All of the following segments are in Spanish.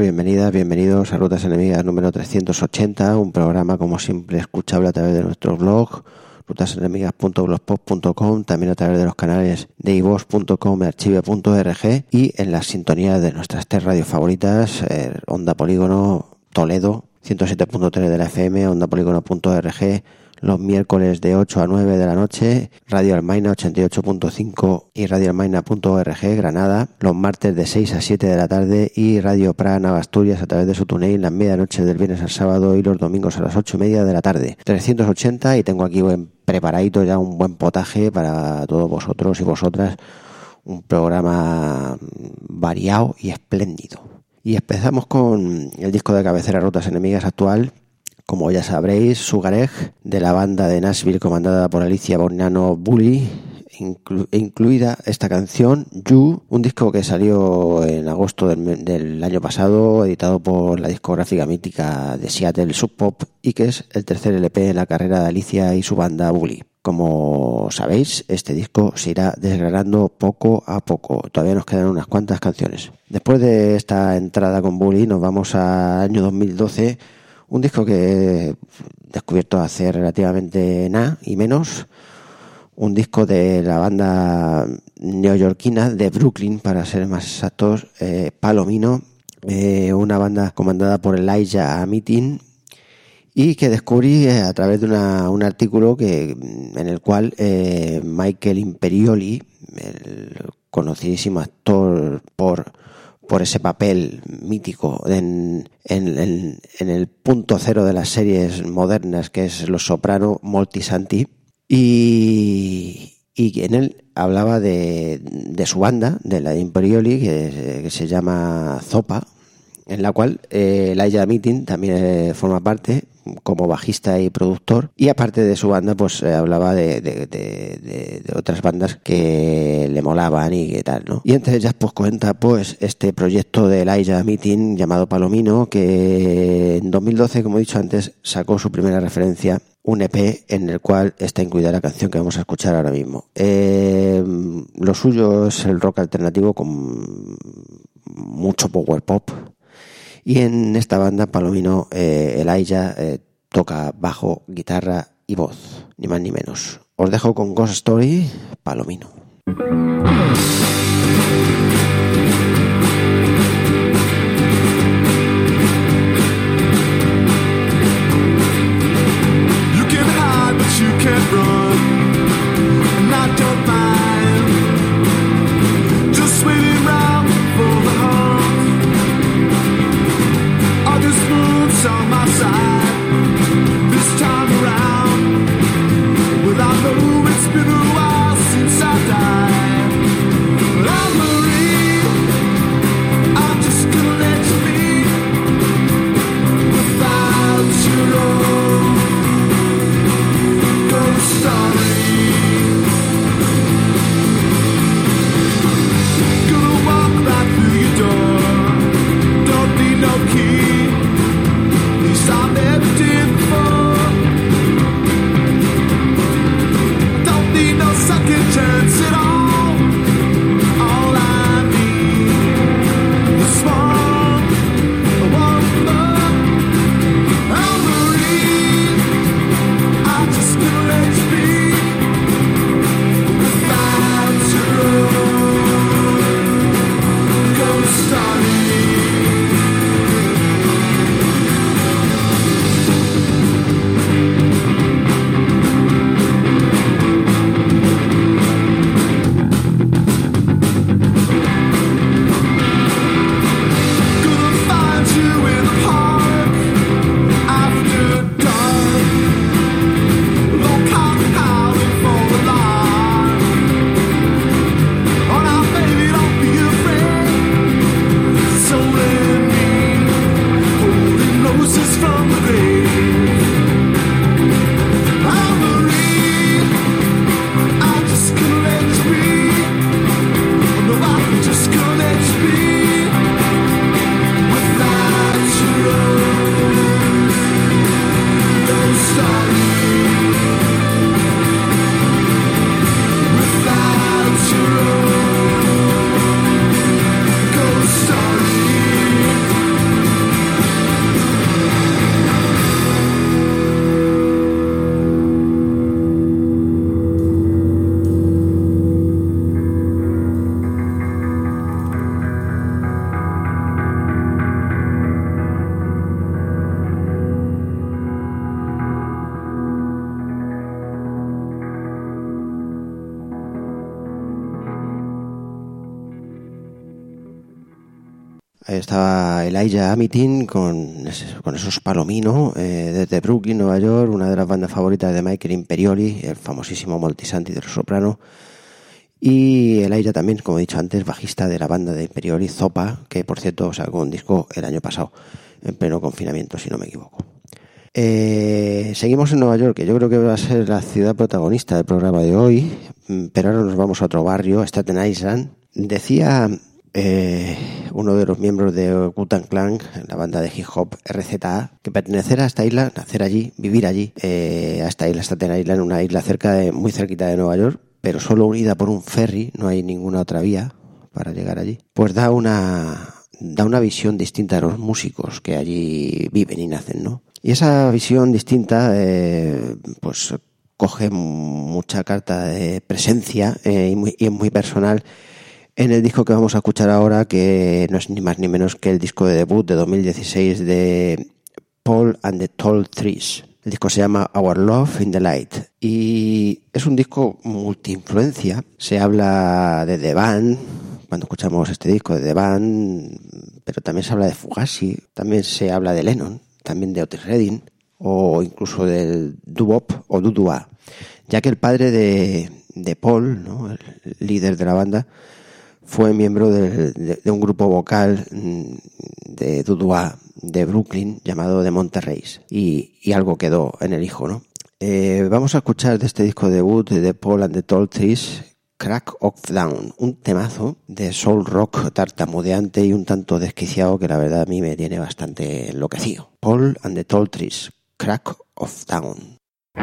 bienvenidas, bienvenidos a Rutas Enemigas número 380, un programa como siempre escuchable a través de nuestro blog rutasenemigas.blogspot.com, también a través de los canales de iVoox.com y archive.org y en las sintonías de nuestras tres radios favoritas, Onda Polígono Toledo 107.3 de la FM, ondapolígono.org los miércoles de 8 a 9 de la noche, Radio Almaina 88.5 y radioalmaina.org Granada, los martes de 6 a 7 de la tarde y Radio Prana Asturias a través de su túnel las medianoche del viernes al sábado y los domingos a las 8:30 de la tarde. 380 y tengo aquí preparadito ya un buen potaje para todos vosotros y vosotras, un programa variado y espléndido. Y empezamos con el disco de cabecera Rutas Enemigas actual, como ya sabréis, Sugar Egg, de la banda de Nashville comandada por Alicia Borgnano Bully, incluida esta canción, You, un disco que salió en agosto del año pasado, editado por la discográfica mítica de Seattle Sub Pop, y que es el tercer LP en la carrera de Alicia y su banda Bully. Como sabéis, este disco se irá desgranando poco a poco, todavía nos quedan unas cuantas canciones. Después de esta entrada con Bully nos vamos al año 2012, un disco que he descubierto hace relativamente nada y menos, un disco de la banda neoyorquina de Brooklyn, para ser más exactos, Palomino, una banda comandada por Elijah Meeting, y que descubrí a través de un artículo en el cual Michael Imperioli, el conocidísimo actor por ese papel mítico en el punto cero de las series modernas, que es Los Soprano, Molti Santi, y en él hablaba de su banda, de la de Imperioli, que se llama Zopa, en la cual Elijah Meeting también forma parte como bajista y productor, y aparte de su banda pues hablaba de otras bandas que le molaban y qué tal, ¿no? Y entre ellas pues cuenta pues este proyecto de Elijah Meeting llamado Palomino, que en 2012, como he dicho antes, sacó su primera referencia, un EP en el cual está incluida la canción que vamos a escuchar ahora mismo. Lo suyo es el rock alternativo con mucho power pop. Y en esta banda, Palomino, Elijah toca bajo, guitarra y voz, ni más ni menos. Os dejo con Ghost Story, Palomino. You can hide, but you can't run, and I don't mind. Just waiting around for the hunt. August moon's on my side this time around. Well, I know it's been a while since I died, but Ahí estaba Elijah Amitin con esos Palomino, desde Brooklyn, Nueva York, una de las bandas favoritas de Michael Imperioli, el famosísimo Moltisanti del soprano. Y Elijah también, como he dicho antes, bajista de la banda de Imperioli, Zopa, que por cierto sacó un disco el año pasado, en pleno confinamiento, si no me equivoco. Seguimos en Nueva York, que yo creo que va a ser la ciudad protagonista del programa de hoy, pero ahora nos vamos a otro barrio, Staten Island. Decía uno de los miembros de Wu-Tang Clan, la banda de hip hop RZA, que pertenecer a esta isla, nacer allí, vivir allí, a esta isla Staten Island, una isla muy cerquita de Nueva York, pero solo unida por un ferry, no hay ninguna otra vía para llegar allí, pues da una visión distinta de los músicos que allí viven y nacen, ¿no? Y esa visión distinta pues coge mucha carta de presencia y es muy personal en el disco que vamos a escuchar ahora, que no es ni más ni menos que el disco de debut de 2016 de Paul and the Tall Trees. El disco se llama Our Love in the Light y es un disco multi-influencia. Se habla de The Band cuando escuchamos este disco, de The Band, pero también se habla de Fugazi, también se habla de Lennon, también de Otis Redding o incluso del doo-wop o doo-wah, ya que el padre de Paul, ¿no?, el líder de la banda, fue miembro de un grupo vocal de doo-wah de Brooklyn llamado The Monterreys y algo quedó en el hijo, ¿no? Vamos a escuchar de este disco debut de Paul and the Tall Trees, Crack of Dawn, un temazo de soul rock tartamudeante y un tanto desquiciado que la verdad a mí me tiene bastante enloquecido. Paul and the Tall Trees, Crack of Dawn.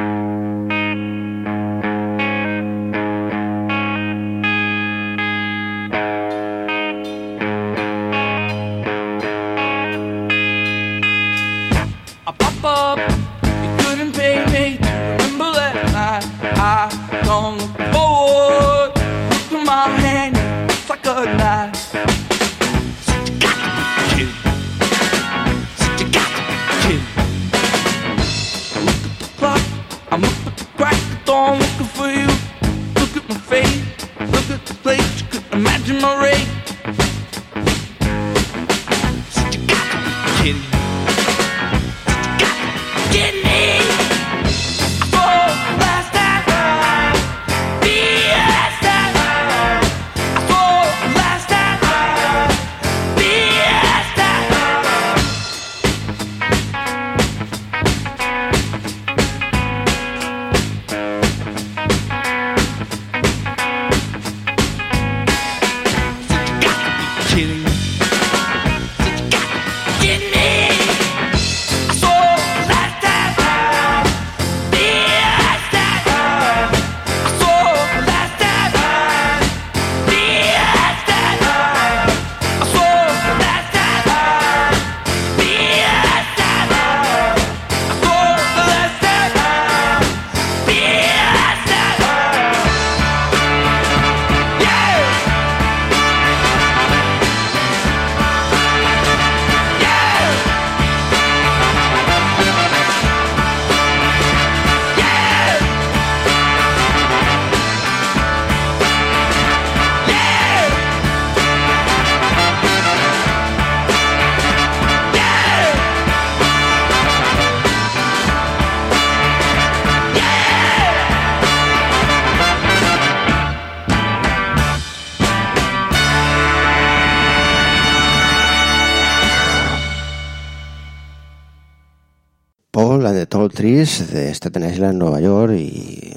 The Tall Trees de Staten Island, Nueva York, y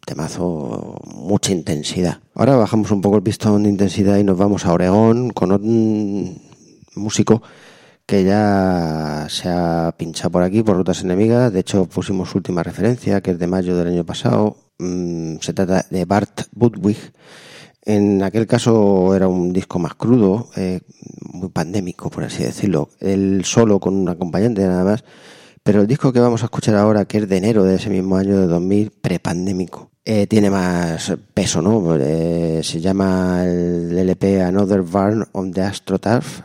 temazo, mucha intensidad. Ahora bajamos un poco el pistón de intensidad y nos vamos a Oregón con un músico que ya se ha pinchado por aquí, por Rutas Enemigas. De hecho, pusimos su última referencia, que es de mayo del año pasado. Se trata de Bart Budwig. En aquel caso era un disco más crudo, muy pandémico, por así decirlo. Él solo con un acompañante nada más. Pero el disco que vamos a escuchar ahora, que es de enero de ese mismo año de 2000, prepandémico, tiene más peso, ¿no? Se llama el LP Another Barn on the AstroTurf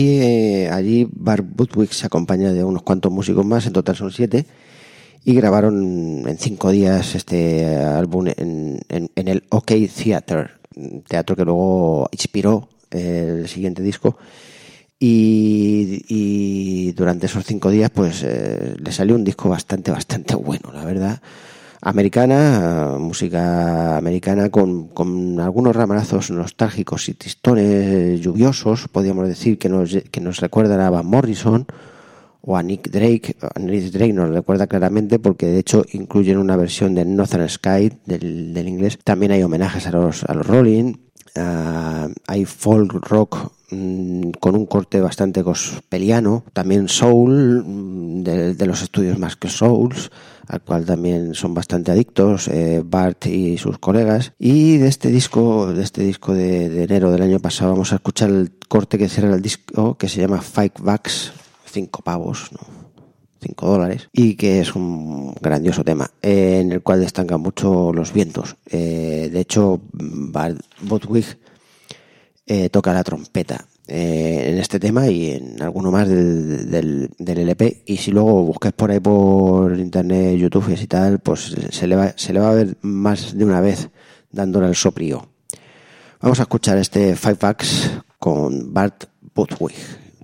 y allí Bart Budwig se acompaña de unos cuantos músicos más, en total son 7, y grabaron en 5 días este álbum en el OK Theater, teatro que luego inspiró el siguiente disco. y durante esos 5 días pues le salió un disco bastante bueno, la verdad. Americana, música americana con algunos ramalazos nostálgicos y tristones lluviosos, podríamos decir, que nos recuerdan a Van Morrison o a Nick Drake. A Nick Drake nos recuerda claramente porque de hecho incluyen una versión de Northern Sky del inglés. También hay homenajes a los Rolling, hay folk rock con un corte bastante gospeliano, también soul de los estudios Más que Souls, al cual también son bastante adictos Bart y sus colegas. Y de este disco de enero del año pasado vamos a escuchar el corte que cierra el disco, que se llama $5, 5 pavos, ¿no? $5, y que es un grandioso tema en el cual destacan mucho los vientos. De hecho, Bart Buttigieg toca la trompeta en este tema y en alguno más del LP, y si luego buscáis por ahí por internet, YouTube y tal, pues se le va a ver más de una vez dándole el soprío. Vamos a escuchar este $5 con Bart Buttigieg.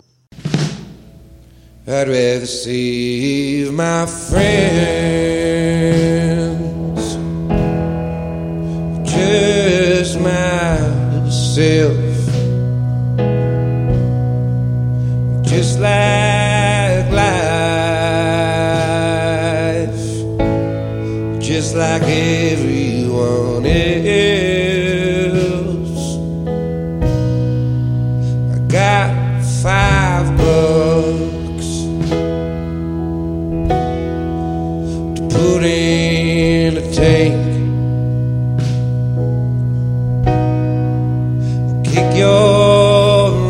I'd rather save my friends, just myself, just like life, just like everyone else. I got $5 put in a tank, kick your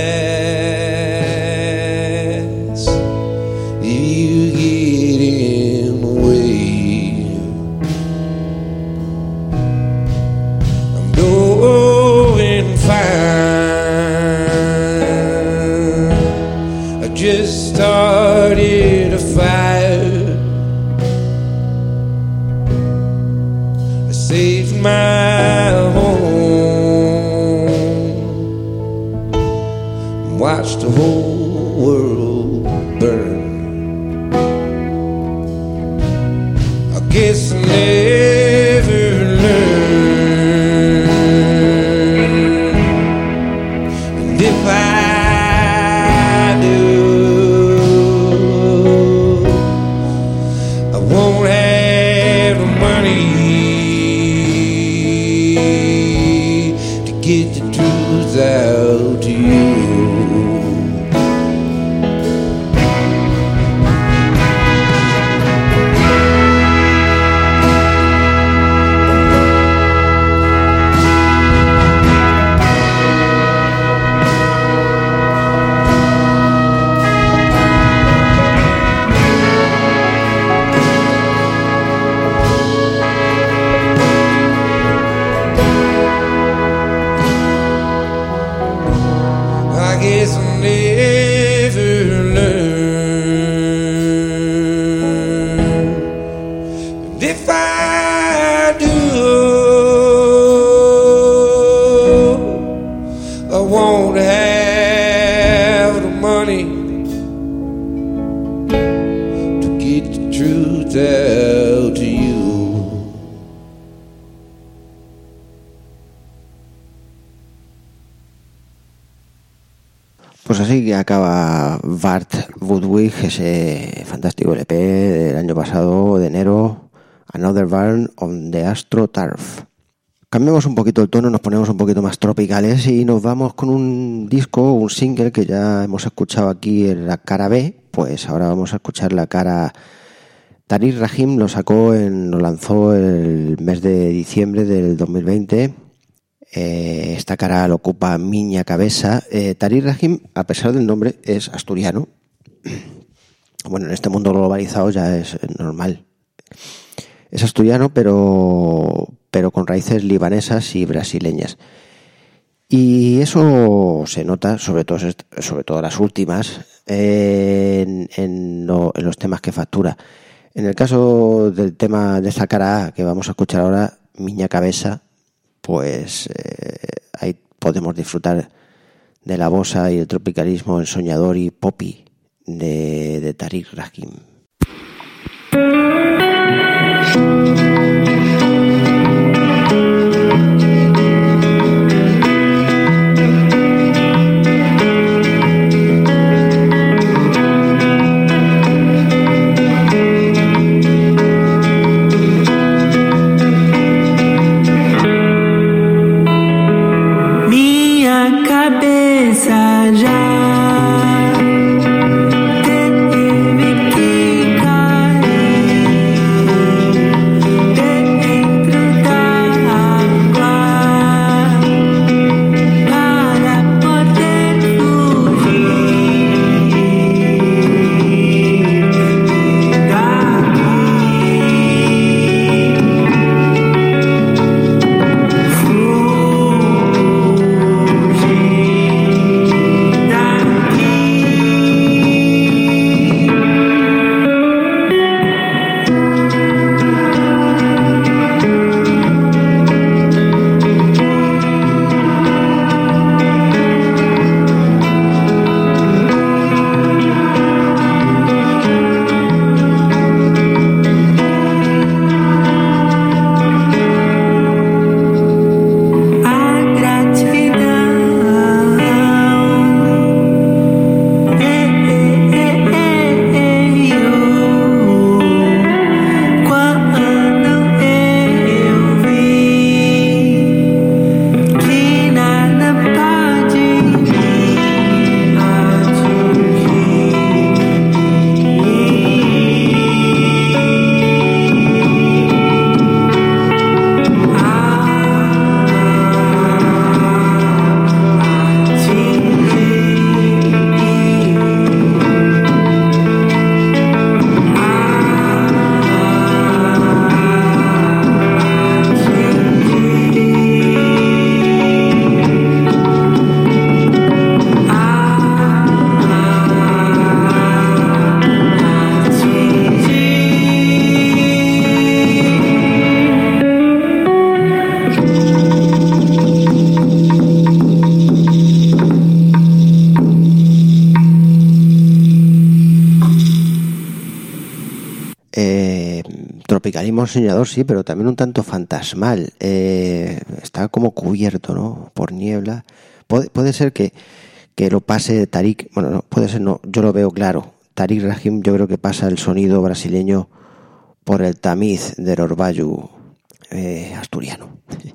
ass if you get in the way. I'm doing fine. I just started a fire. Saved my home, watched the whole world burn. I guess I never learned, and if I do, I won't have the money get the truth out to you. Pues así que acaba Bart Buttigieg, ese fantástico LP del año pasado, de enero, Another Burn on the AstroTurf. Cambiamos un poquito el tono, nos ponemos un poquito más tropicales y nos vamos con un disco, un single que ya hemos escuchado aquí en la cara B. Pues ahora vamos a escuchar la cara. Tariq Rahim lo lanzó el mes de diciembre del 2020. Esta cara lo ocupa Miña Cabeza. Tariq Rahim, a pesar del nombre, es asturiano. Bueno, en este mundo globalizado ya es normal. Es asturiano, pero con raíces libanesas y brasileñas. Y eso se nota, sobre todo las últimas, en los temas que factura. En el caso del tema de esta cara A que vamos a escuchar ahora, Miña Cabeza, pues ahí podemos disfrutar de la bossa y el tropicalismo, el soñador y poppy de Tariq Rahim. Tropicalismo soñador, sí, pero también un tanto fantasmal. Está como cubierto, ¿no?, por niebla. Puede ser que lo pase Tariq, bueno, no, puede ser no, yo lo veo claro. Tariq Rahim, yo creo que pasa el sonido brasileño por el tamiz del orvallo asturiano.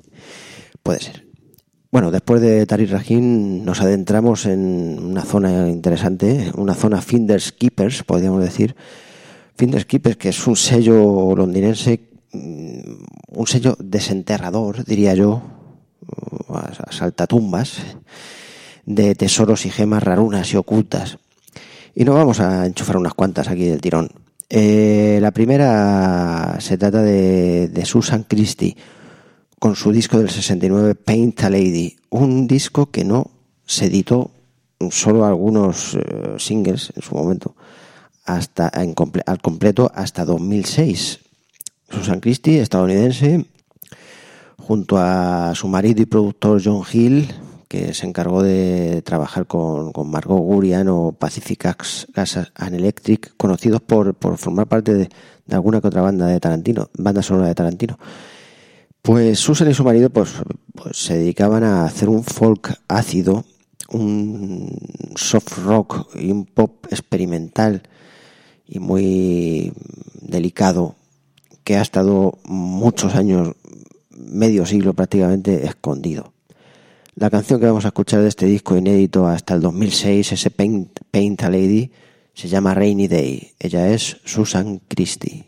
Puede ser. Bueno, después de Tariq Rahim nos adentramos en una zona interesante, una zona Finders Keepers, podríamos decir. Finders Keepers, que es un sello londinense, un sello desenterrador, diría yo, a saltatumbas, de tesoros y gemas rarunas y ocultas. Y nos vamos a enchufar unas cuantas aquí del tirón. La primera se trata de Susan Christie, con su disco del 69, Paint a Lady, un disco que no se editó, solo algunos singles en su momento, hasta al completo hasta 2006. Susan Christie, estadounidense, junto a su marido y productor John Hill, que se encargó de trabajar con Margot Gurian o Pacific Gas and Electric, conocidos por formar parte de alguna que otra banda sonora de Tarantino. Pues Susan y su marido pues se dedicaban a hacer un folk ácido, un soft rock y un pop experimental y muy delicado, que ha estado muchos años, medio siglo prácticamente, escondido. La canción que vamos a escuchar de este disco inédito hasta el 2006, ese Paint a Lady, se llama Rainy Day. Ella es Susan Christie.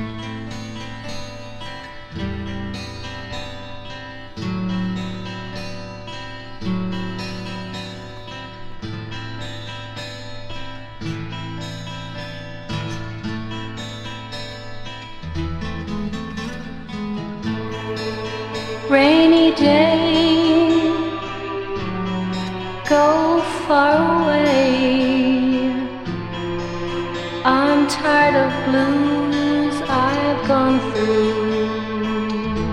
Rainy day, go far away. I'm tired of blues I've gone through.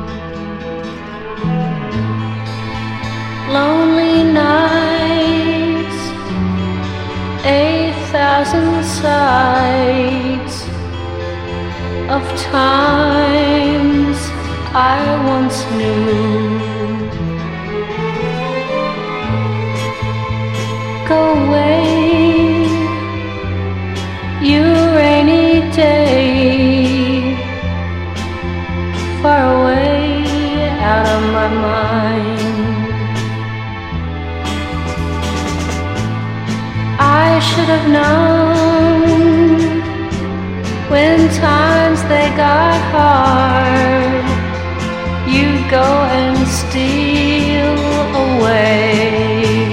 Lonely nights sides of times I once knew. Go away, you rainy day, far away out of my mind. I should have known when times they got hard, you'd go and steal away.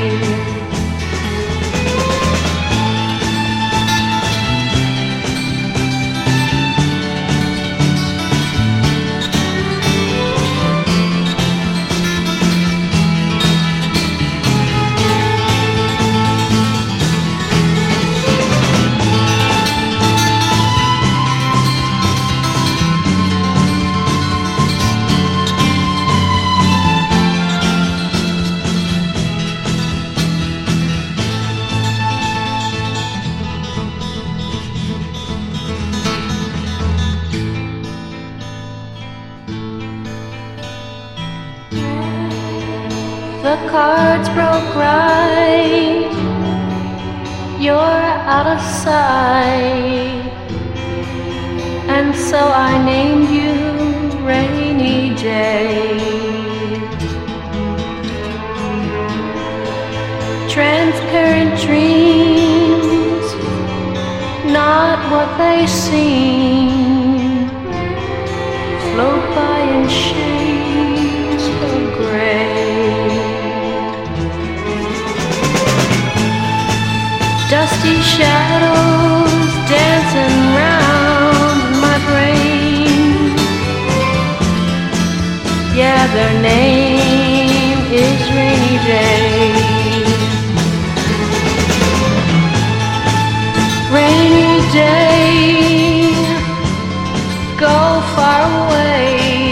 The cards broke right, you're out of sight, and so I named you Rainy Day. Transparent dreams, not what they seem, float by in shades of gray. Dusty shadows dancing round my brain. Yeah, their name is Rainy Day. Rainy day, go far away.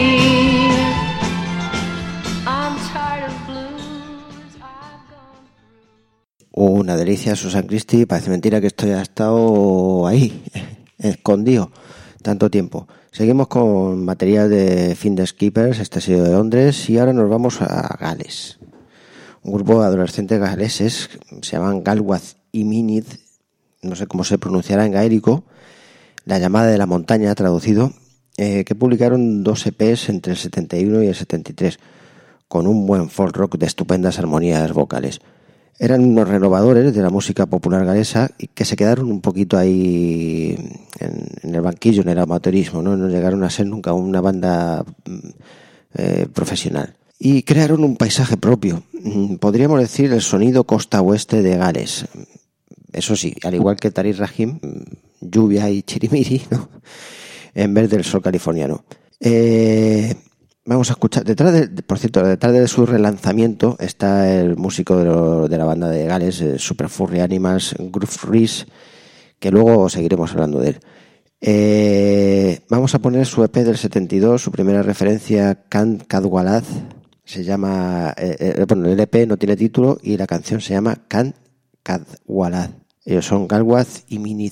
I'm tired of blues, I've gone through. Una delicia, Susan Christie. Parece mentira que esto ya ha estado ahí, escondido, tanto tiempo. Seguimos con material de Finders Keepers, este ha sido de Londres, y ahora nos vamos a Gales. Un grupo de adolescentes galeses, se llaman Galwath y Minid, no sé cómo se pronunciará en gaélico, La llamada de la montaña, traducido, que publicaron 2 EPs entre el 71 y el 73, con un buen folk rock de estupendas armonías vocales. Eran unos renovadores de la música popular galesa y que se quedaron un poquito ahí en el banquillo, en el amateurismo, ¿no? No llegaron a ser nunca una banda profesional. Y crearon un paisaje propio, podríamos decir el sonido costa oeste de Gales. Eso sí, al igual que Tariq Rahim, lluvia y chirimiri, ¿no? En vez del sol californiano. Vamos a escuchar, detrás de su relanzamiento está el músico de la banda de Gales, Super Furry Animals, Groove Reese, que luego seguiremos hablando de él. Vamos a poner su EP del 72, su primera referencia, Can Cadwaladh, se llama, el EP no tiene título y la canción se llama Can Cadwaladh. Ellos son Galwath y Minid.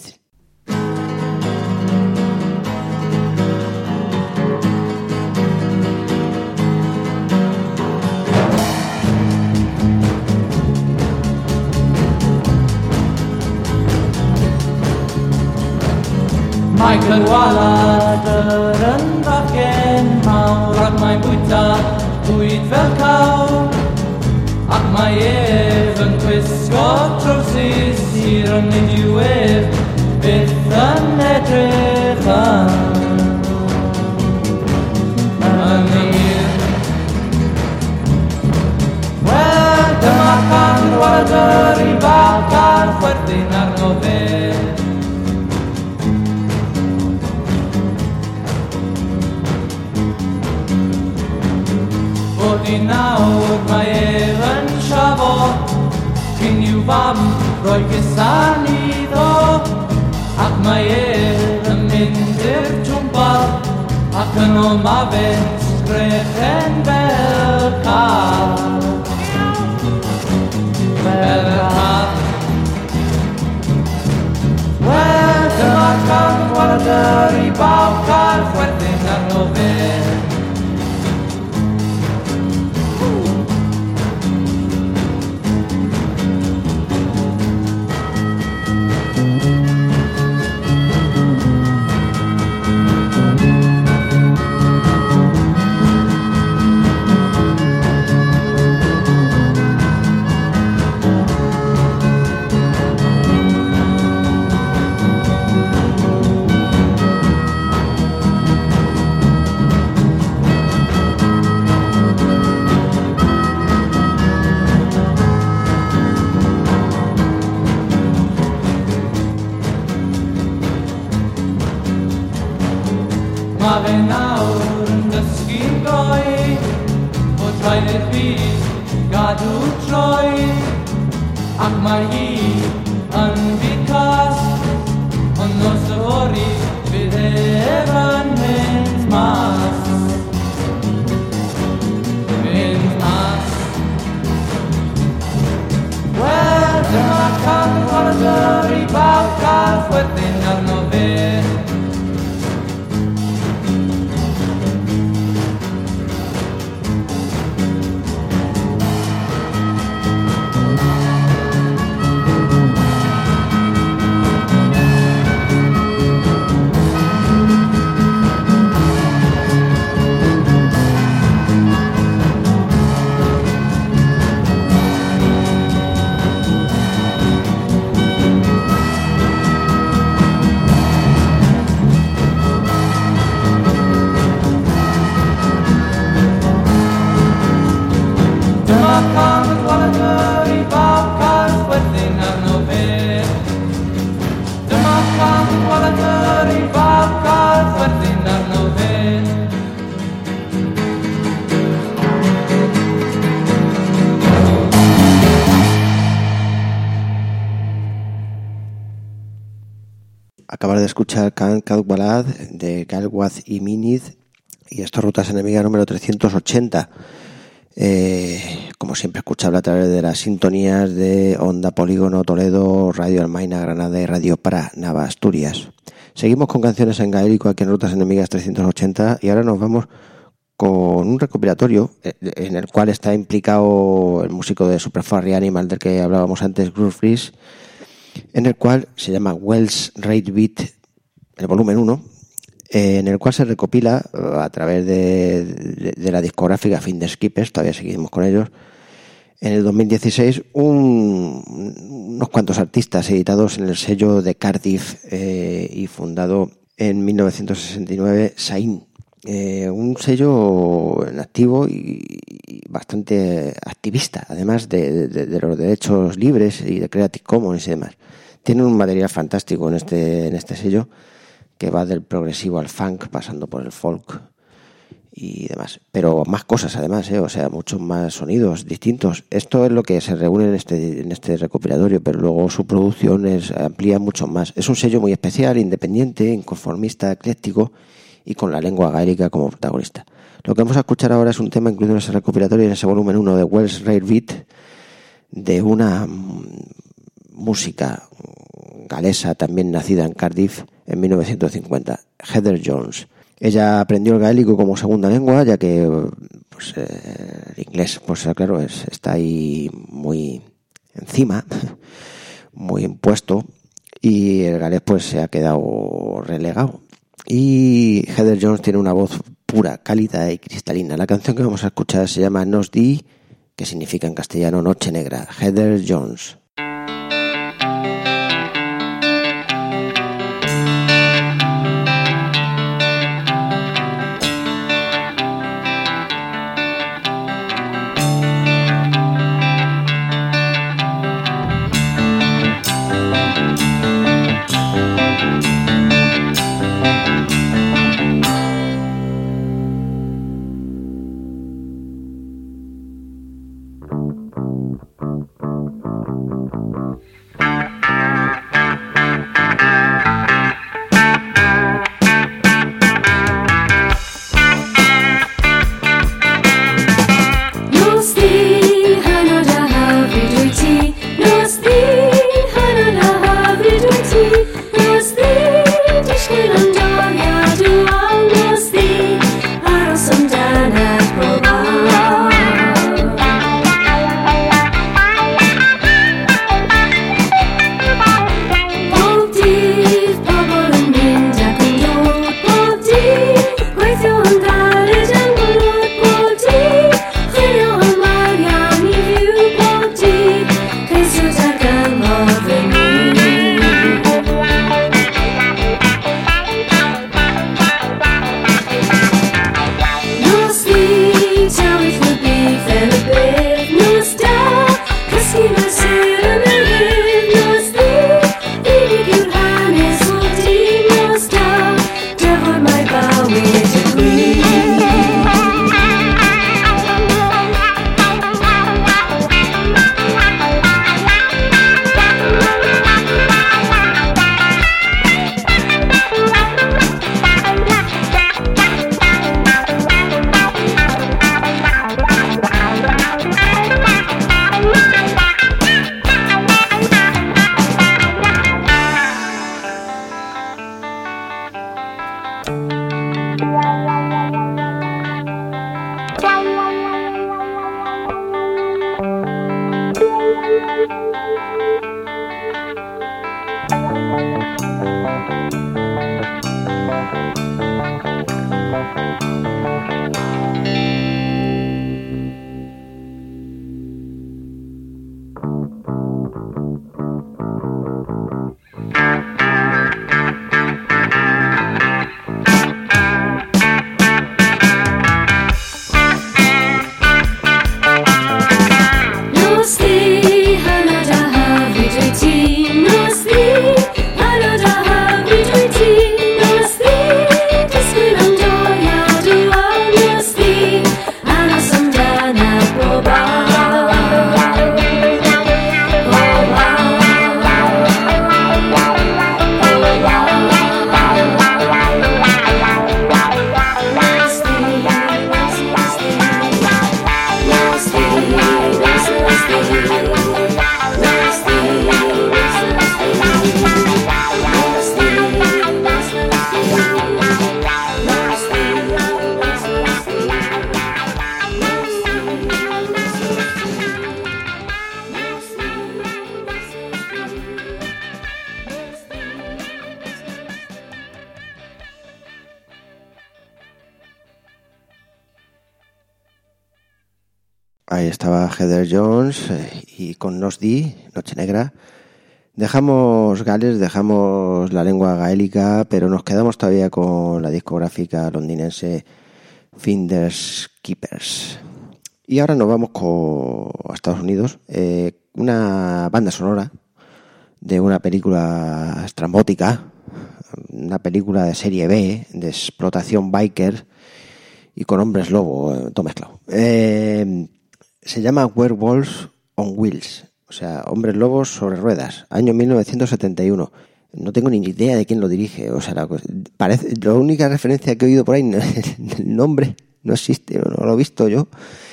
Michael Wallace yn fachgen mawr ac mae'n bwyta bwyd fel caw ac mae ef yn gwisgo trowsus hir yn ei diwedd byth yn edrych yn hir. Wel, dyma Can Wallace i bach ar chwerthin arno fe. Di nawr mae ef yn trafod cyn i'w fam roi gysan iddo ac mae ef yn mynd i'r twmbal ac yn ôl ma fe'n sgrechen fel car fel car. Well, Balazar y Baucar fuerte en la novela. Ma fe nawr yn dysgu'n goi o traed i'r byd gadw troi ac mae hi yn bicas ond nos y hori bydd ef yn mynd mas Wel dyma can Balazar i Baucar chwerthin arno fe Acabar de escuchar Can Caduc Balad de Galwath y Minid y esto Rutas Enemigas número 380. Como siempre, escuchable a través de las sintonías de Onda Polígono Toledo, Radio Almaina Granada y Radio Pra Nava Asturias. Seguimos con canciones en gaélico aquí en Rutas Enemigas 380 y ahora nos vamos con un recopilatorio en el cual está implicado el músico de Superfurry Animal del que hablábamos antes, Groove Freeze, en el cual se llama Wells Rate Beat, el volumen 1, en el cual se recopila a través de la discográfica Fingerskippers, todavía seguimos con ellos, en el 2016 unos cuantos artistas editados en el sello de Cardiff y fundado en 1969 Sain. Un sello en activo y bastante activista, además de los derechos libres y de Creative Commons y demás. Tienen un material fantástico en este sello que va del progresivo al funk, pasando por el folk y demás. Pero más cosas además, o sea, muchos más sonidos distintos. Esto es lo que se reúne en este recopilatorio, pero luego su producción amplía mucho más. Es un sello muy especial, independiente, inconformista, ecléctico y con la lengua gaélica como protagonista. Lo que vamos a escuchar ahora es un tema incluido en ese recopilatorio, en ese volumen 1 de Wells Rare Beat, de una música galesa también nacida en Cardiff en 1950, Heather Jones. Ella aprendió el gaélico como segunda lengua, ya que el inglés, pues claro, está ahí muy encima, muy impuesto, y el galés pues se ha quedado relegado. Y Heather Jones tiene una voz pura, cálida y cristalina. La canción que vamos a escuchar se llama Nos Di, que significa en castellano Noche Negra. Heather Jones. Ahí estaba Heather Jones y con Nos Di, Noche Negra. Dejamos Gales, dejamos la lengua gaélica, pero nos quedamos todavía con la discográfica londinense Finders Keepers. Y ahora nos vamos a Estados Unidos. Una banda sonora de una película estrambótica, una película de serie B, de explotación biker y con hombres lobo, todo mezclado. Se llama Werewolves on Wheels, o sea, hombres lobos sobre ruedas, año 1971. No tengo ni idea de quién lo dirige, o sea, la única referencia que he oído por ahí, el nombre no existe, no lo he visto yo.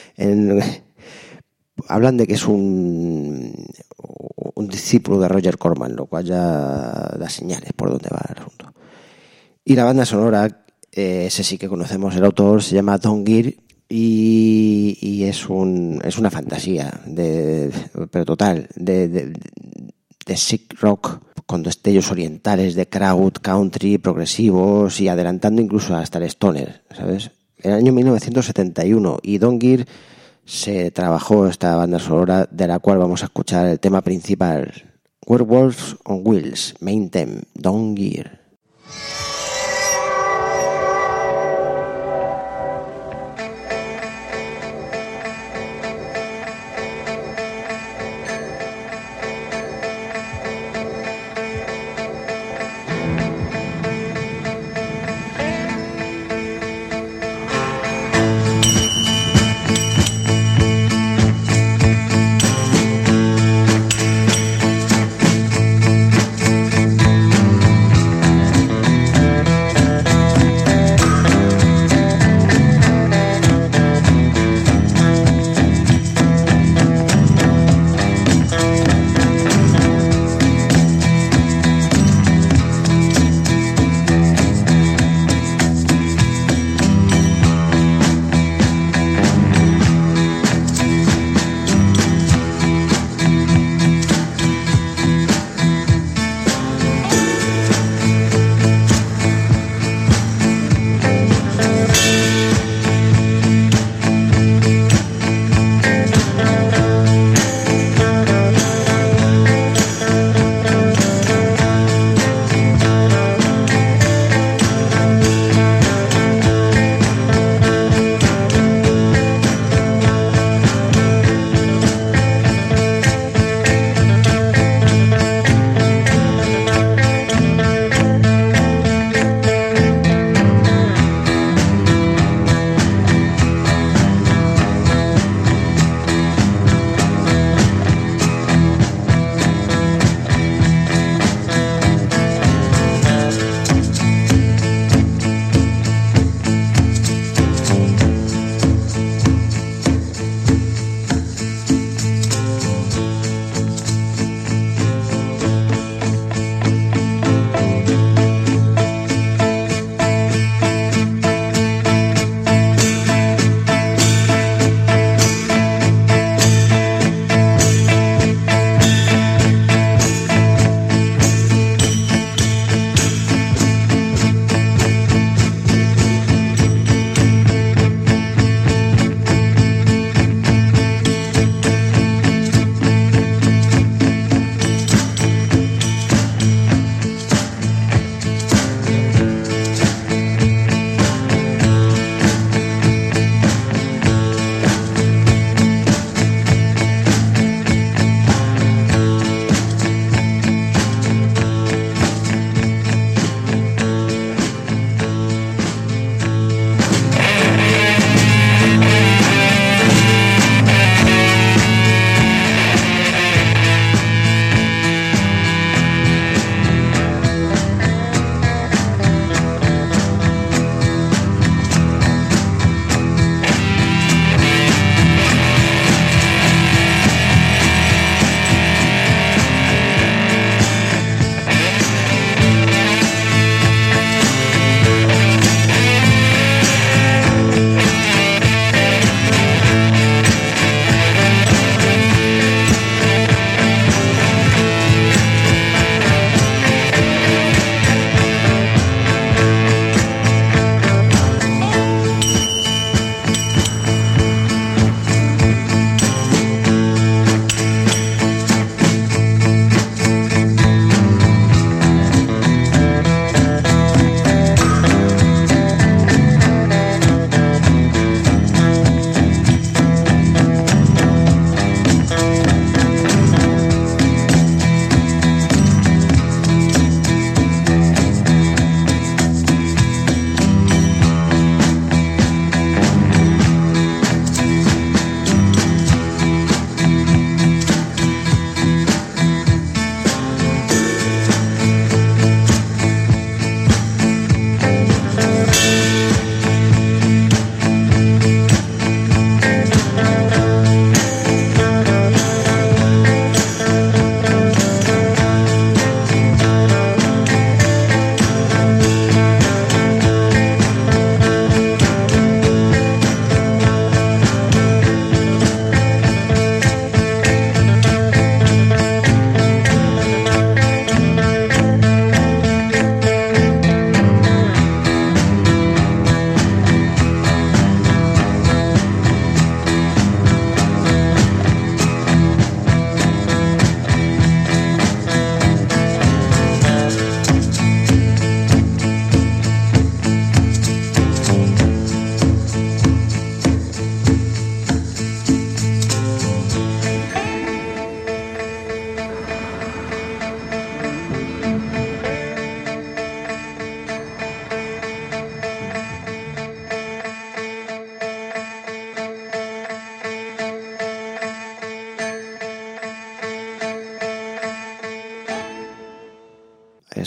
Hablan de que es un discípulo de Roger Corman, lo cual ya da señales por dónde va el asunto. Y la banda sonora, ese sí que conocemos el autor, se llama Don Gir y es una fantasía, pero total, de sick rock con destellos orientales, de crowd, country, progresivos y adelantando incluso hasta el stoner, ¿sabes? En el año 1971 y Don Gir se trabajó esta banda sonora de la cual vamos a escuchar el tema principal, Werewolves on Wheels, main theme, Don Gir.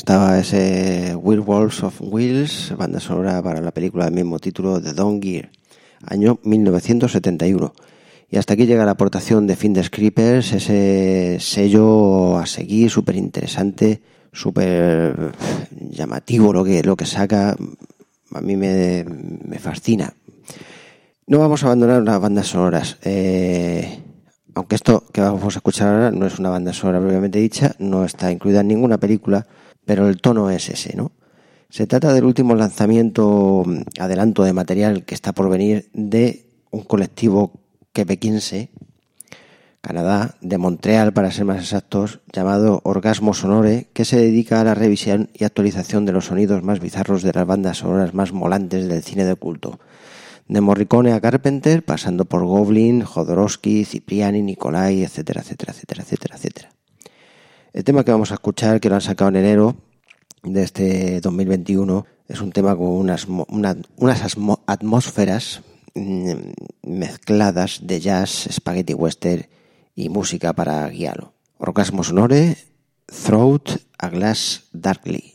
estaba ese Werewolves of Wheels, banda sonora para la película del mismo título de Don Gear, año 1971. Y hasta aquí llega la aportación de Fiendes Creepers, ese sello a seguir, súper interesante, súper llamativo lo que saca. A mí me fascina. No vamos a abandonar las bandas sonoras. Aunque esto que vamos a escuchar ahora no es una banda sonora propiamente dicha, no está incluida en ninguna película, pero el tono es ese, ¿no? Se trata del último lanzamiento, adelanto de material que está por venir de un colectivo quebequense, Canadá, de Montreal para ser más exactos, llamado Orgasmo Sonore, que se dedica a la revisión y actualización de los sonidos más bizarros de las bandas sonoras más molantes del cine de culto. De Morricone a Carpenter, pasando por Goblin, Jodorowsky, Cipriani, Nicolai, etcétera, etcétera, etcétera, etcétera, etcétera. El tema que vamos a escuchar, que lo han sacado en enero de este 2021, es un tema con unas atmósferas mezcladas de jazz, spaghetti western y música para guiarlo. Orgasmo Sonore, Throat a Glass Darkly.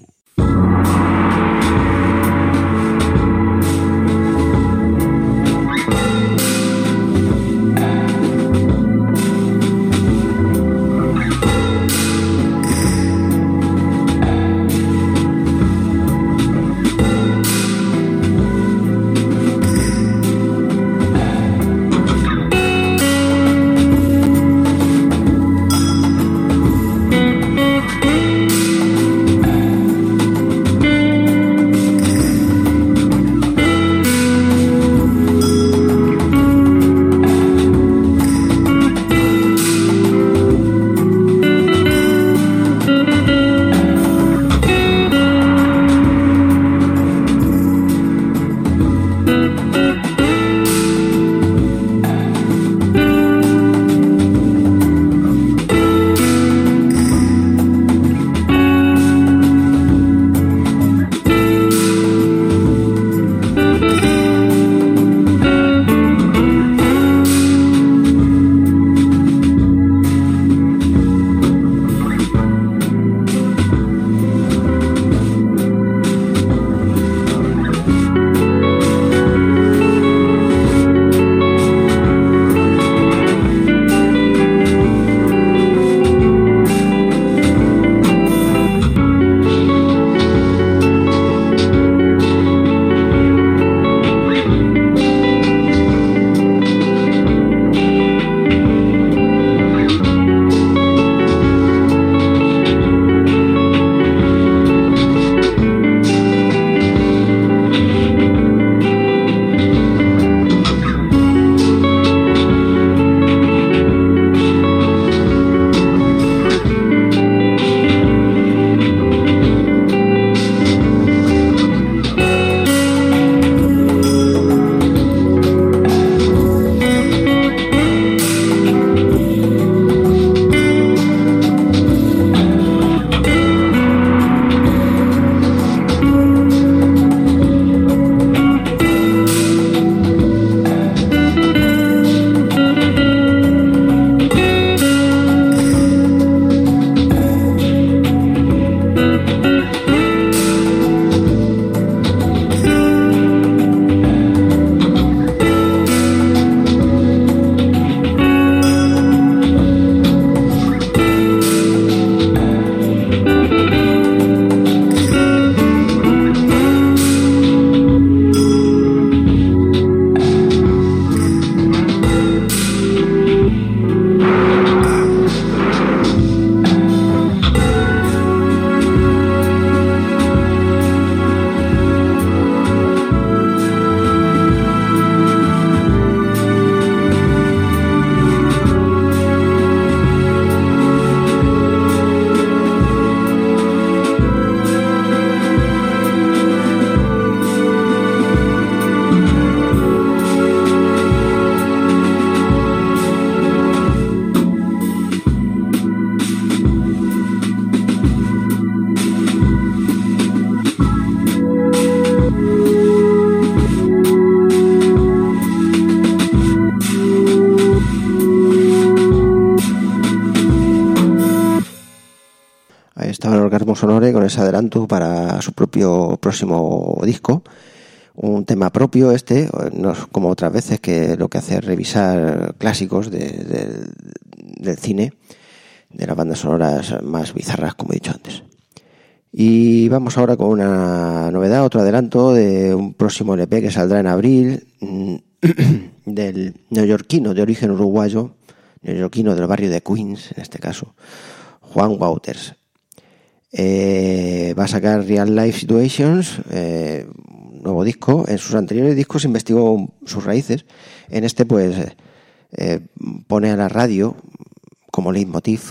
sonore con ese adelanto para su propio próximo disco. Un tema propio no es como otras veces que lo que hace es revisar clásicos del cine, de las bandas sonoras más bizarras, como he dicho antes. Y vamos ahora con una novedad, otro adelanto de un próximo LP que saldrá en abril, del neoyorquino de origen uruguayo, neoyorquino del barrio de Queens, en este caso, Juan Wouters. Va a sacar Real Life Situations, nuevo disco. En sus anteriores discos investigó sus raíces. En este pues pone a la radio como leitmotiv.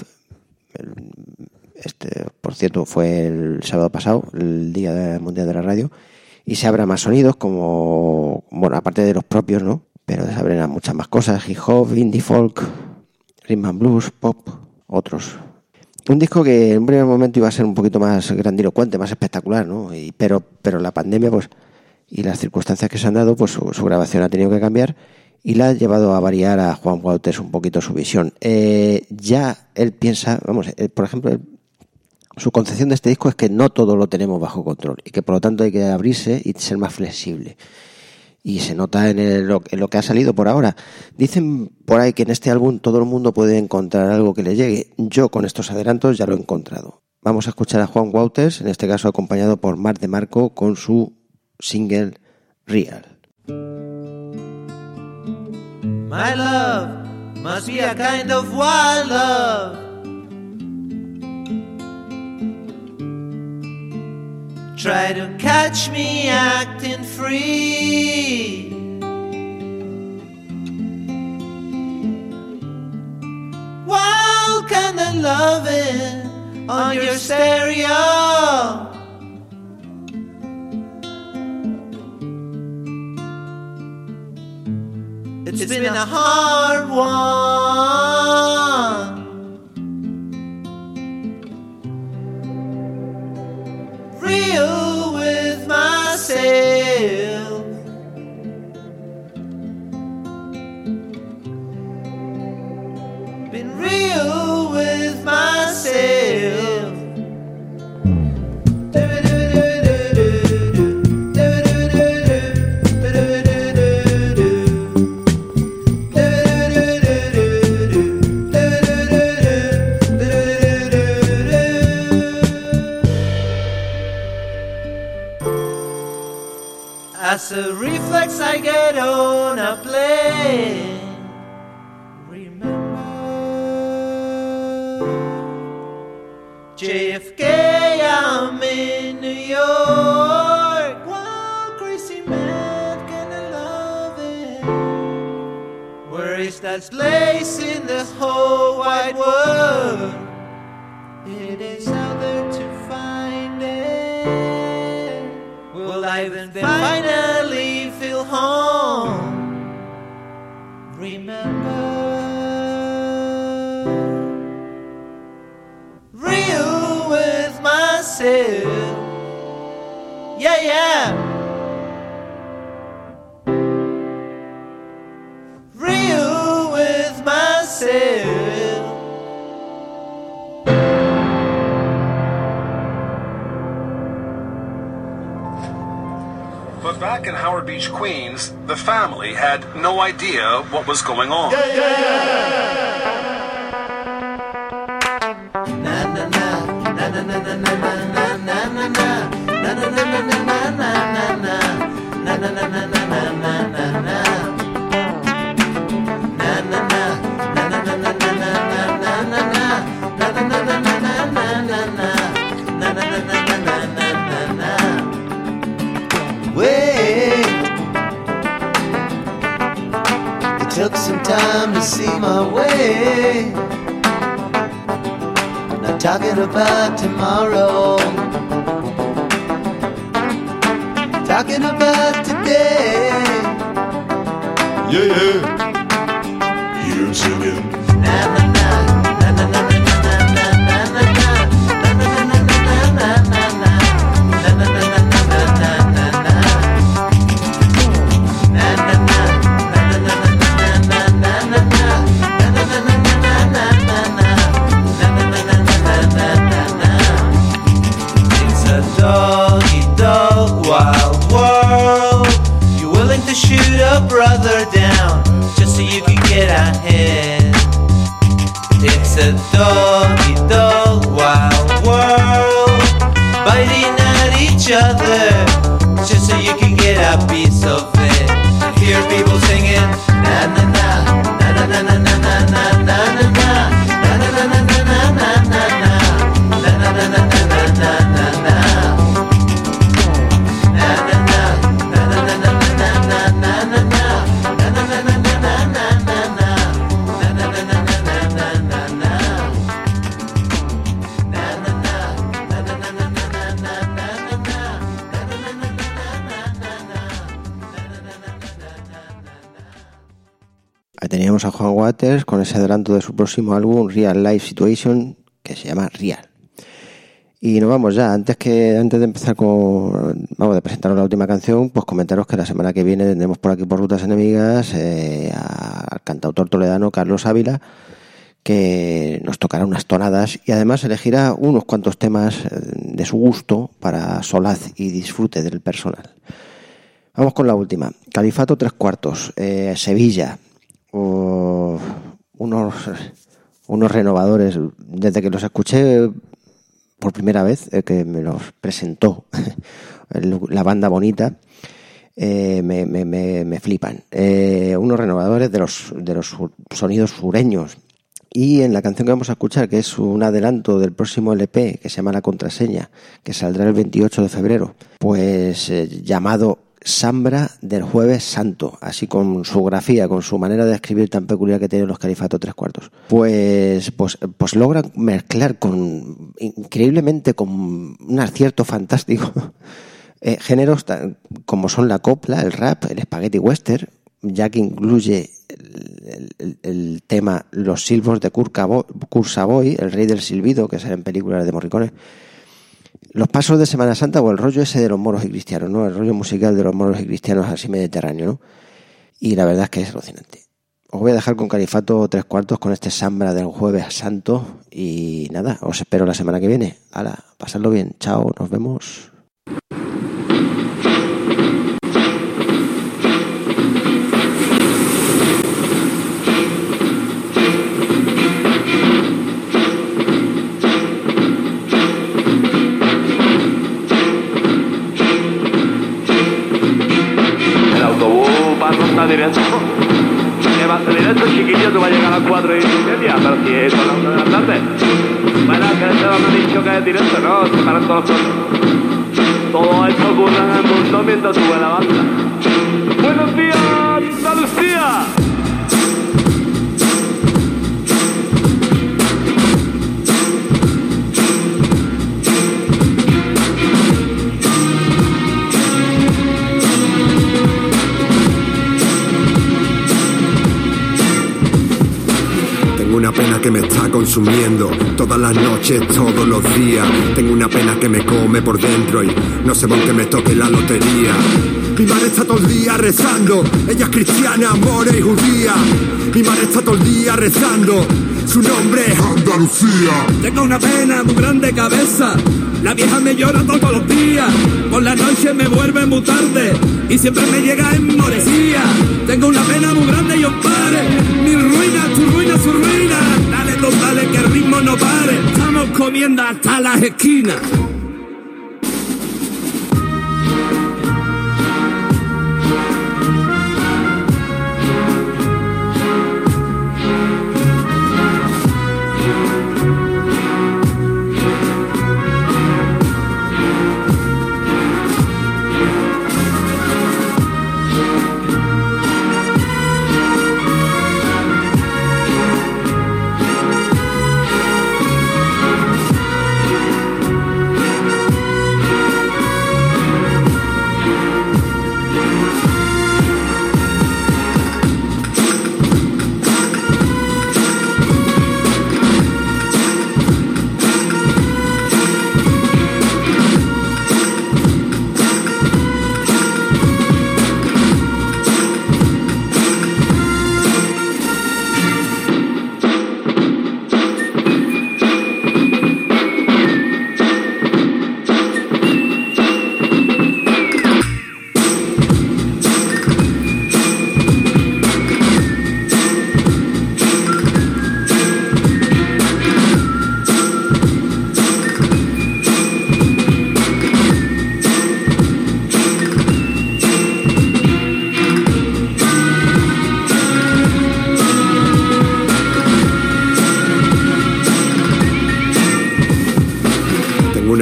Por cierto, fue el sábado pasado, el Día Mundial de la Radio, y se abren más sonidos como, bueno, aparte de los propios, ¿no? Pero se abren a muchas más cosas: hip hop, indie folk, rhythm and blues, pop, otros. Un disco que en un primer momento iba a ser un poquito más grandilocuente, más espectacular, ¿no? Pero la pandemia, pues, y las circunstancias que se han dado, pues su grabación ha tenido que cambiar y la ha llevado a variar a Juan Wouters un poquito su visión. Ya él piensa, por ejemplo, su concepción de este disco es que no todo lo tenemos bajo control y que por lo tanto hay que abrirse y ser más flexible. Y se nota en lo que ha salido por ahora. Dicen por ahí que en este álbum todo el mundo puede encontrar algo que le llegue. Yo con estos adelantos ya lo he encontrado. Vamos a escuchar a Juan Wouters, en este caso acompañado por Marc de Marco con su single Real. My love must be a kind of wild love. Try to catch me acting free. Wild kind of loving on your stereo. It's been a hard one. Real with myself. Been real with myself. As a reflex I get on a plane. Remember JFK, I'm in New York. Wild crazy man, kinda love it. Where is that place in the whole wide world? It is out there to find it. Will I then finally feel home? Remember, real with myself. Yeah, yeah. Real with myself. But back in Howard Beach, Queens, the family had no idea what was going on. Took some time to see my way. Not talking about tomorrow, talking about today. Yeah, yeah. Hear him singing. Na na na na na na na na na na brother down just so you can get ahead. It's a dog-eat-dog wild world, biting at each other just so you can get a piece of it. And hear people singing na na na na na na na na na na na na na na na na Ahí teníamos a Juan Waters con ese adelanto de su próximo álbum Real Life Situation, que se llama Real. Y nos vamos ya, antes de empezar de presentaros la última canción, pues comentaros que la semana que viene tendremos por aquí por Rutas Enemigas al cantautor toledano Carlos Ávila, que nos tocará unas tonadas y además elegirá unos cuantos temas de su gusto para solaz y disfrute del personal. Vamos con la última, Califato 3/4, Sevilla. Unos renovadores, desde que los escuché por primera vez, que me los presentó la banda bonita, me flipan. Unos renovadores de los sonidos sureños. Y en la canción que vamos a escuchar, que es un adelanto del próximo LP, que se llama La Contraseña, que saldrá el 28 de febrero, pues llamado Sambra del Jueves Santo, así con su grafía, con su manera de escribir tan peculiar que tienen los Califato 3/4, pues logran mezclar increíblemente con un acierto fantástico géneros como son la copla, el rap, el spaghetti western, ya que incluye el tema Los silbos de Kurt Savoy, el rey del silbido, que sale en películas de Morricone, los pasos de Semana Santa o el rollo ese de los moros y cristianos, ¿no? El rollo musical de los moros y cristianos así mediterráneo, ¿no? Y la verdad es que es alucinante. Os voy a dejar con Califato 3/4 con este Sambra del Jueves Santo y nada, os espero la semana que viene. Hala, pasadlo bien, chao, nos vemos. Directo. ¿Qué va a ser directo, chiquillo? Tú vas a llegar a las 4:30, pero si es a las 1 de la tarde. Bueno, que se me ha dicho que es directo, ¿no? Se paran todos los cosas. Todo esto ocurre en el mundo mientras sube la banda. ¡Buenos días, Andalucía! Una pena que me está consumiendo todas las noches, todos los días. Tengo una pena que me come por dentro y no sé por qué me toque la lotería. Mi madre está todo el día rezando, ella es cristiana, mora y judía. Mi madre está todo el día rezando, su nombre es Andalucía. Tengo una pena muy grande cabeza, la vieja me llora todos los días. Por la noche me vuelve muy tarde y siempre me llega en moresía. Tengo una pena muy grande y os pare, mi ruina, tu ruina, su ruina. Dale, don, dale, que el ritmo no pare. Estamos comiendo hasta las esquinas.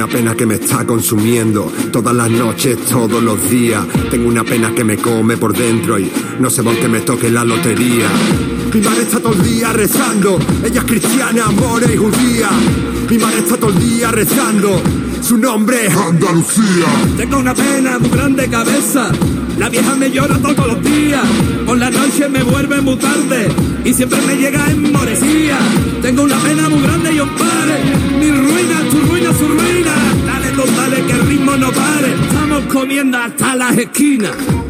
una pena que me está consumiendo. Todas las noches, todos los días. Tengo una pena que me come por dentro y no sé por qué me toque la lotería. Mi madre está todo el día rezando. Ella es cristiana, amor y judía. Mi madre está todo el día rezando. Su nombre es Andalucía. Tengo una pena muy grande cabeza. La vieja me llora todos los días. Por la noche me vuelve muy tarde y siempre me llega en moresía. Tengo una pena muy grande y os pare. Mi ruina, tu ruina, su ruina. Dale, dale, que el ritmo no pare. Estamos comiendo hasta las esquinas.